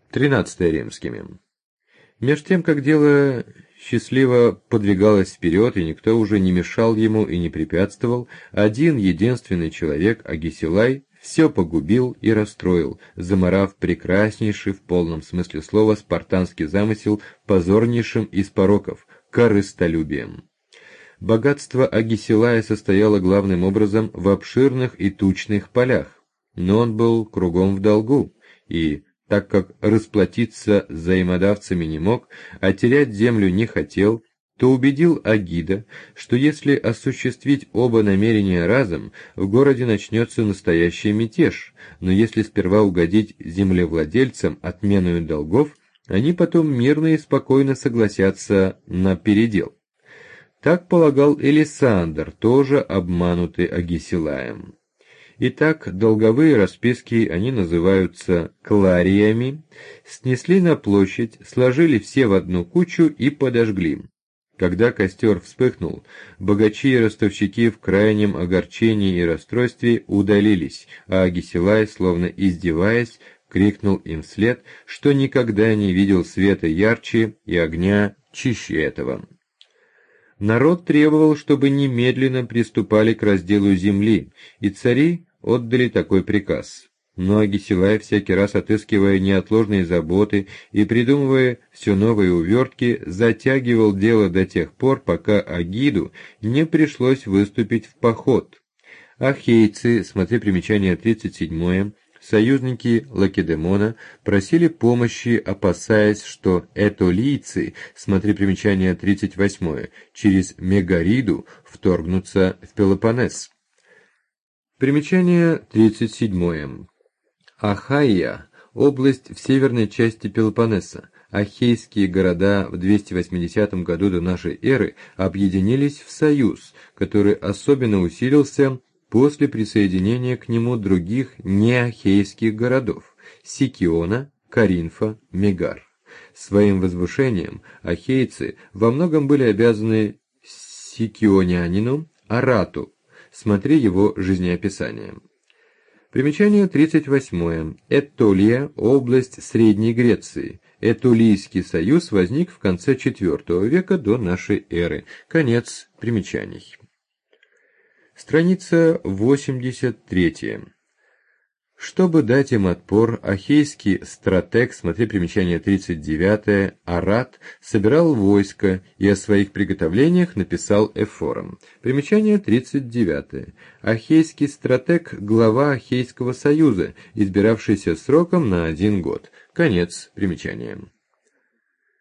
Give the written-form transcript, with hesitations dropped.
13 римскими. Меж тем, как дело счастливо подвигалось вперед, и никто уже не мешал ему и не препятствовал, один единственный человек, Агисилай, все погубил и расстроил, замарав прекраснейший в полном смысле слова спартанский замысел позорнейшим из пороков – корыстолюбием. Богатство Агисилая состояло главным образом в обширных и тучных полях, но он был кругом в долгу, и так как расплатиться с взаимодавцами не мог, а терять землю не хотел, то убедил Агида, что если осуществить оба намерения разом, в городе начнется настоящий мятеж, но если сперва угодить землевладельцам отменою долгов, они потом мирно и спокойно согласятся на передел. Так полагал Элисандр, тоже обманутый Агисилаем. Итак, долговые расписки, они называются клариями, снесли на площадь, сложили все в одну кучу и подожгли. Когда костер вспыхнул, богачи и ростовщики в крайнем огорчении и расстройстве удалились, а Агисилай, словно издеваясь, крикнул им вслед, что никогда не видел света ярче и огня чище этого. Народ требовал, чтобы немедленно приступали к разделу земли, и цари отдали такой приказ. Но Агисилай, всякий раз отыскивая неотложные заботы и придумывая все новые увертки, затягивал дело до тех пор, пока Агиду не пришлось выступить в поход. Ахейцы, смотри примечание 37, союзники Лакедемона, просили помощи, опасаясь, что этолийцы, смотри примечание 38, через Мегариду вторгнутся в Пелопоннес. Примечание 37. Ахайя – область в северной части Пелопоннеса. Ахейские города в 280 году до нашей эры объединились в союз, который особенно усилился после присоединения к нему других неахейских городов – Сикиона, Коринфа, Мегар. Своим возвышением ахейцы во многом были обязаны сикионянину Арату. Смотри его жизнеописание. Примечание 38. Этолия – область Средней Греции. Этолийский союз возник в конце IV века до нашей эры. Конец примечаний. Страница 83. Чтобы дать им отпор, ахейский стратег, смотри примечание 39, Арат, собирал войско и о своих приготовлениях написал эфором. Примечание 39. Ахейский стратег – глава Ахейского союза, избиравшийся сроком на 1 год. Конец примечания.